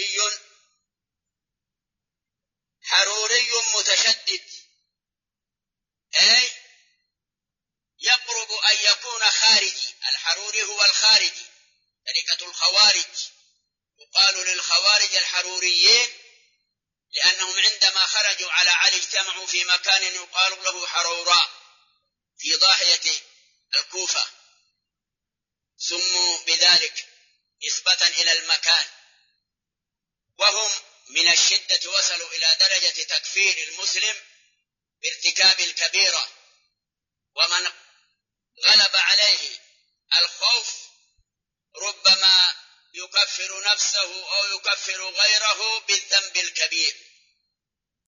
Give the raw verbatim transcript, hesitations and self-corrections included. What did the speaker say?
حروري حروري متشدد، أي يقرب أن يكون خارجي. الحروري هو الخارجي، طريقة الخوارج. يقال للخوارج الحروريين لأنهم عندما خرجوا على علي اجتمعوا في مكان يقال له حروراء في ضاحية الكوفة، سموا بذلك نسبة إلى المكان. وهم من الشدة وصلوا إلى درجة تكفير المسلم بارتكاب الكبيرة، ومن غلب عليه الخوف ربما يكفر نفسه أو يكفر غيره بالذنب الكبير.